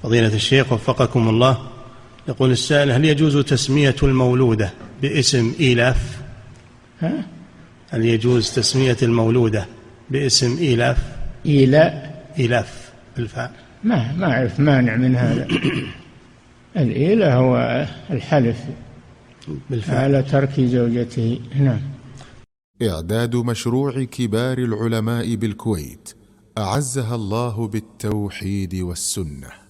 فضيلة الشيخ وفقكم الله، يقول السائل: هل يجوز تسمية المولودة باسم إيلاف؟ هل يجوز تسمية المولودة باسم إيلاف؟ إيلاف بالفعل. ما أعرف مانع من هذا. الإيلة هو الحلف بالفعل على ترك زوجته. نعم. إعداد مشروع كبار العلماء بالكويت أعزها الله بالتوحيد والسنة.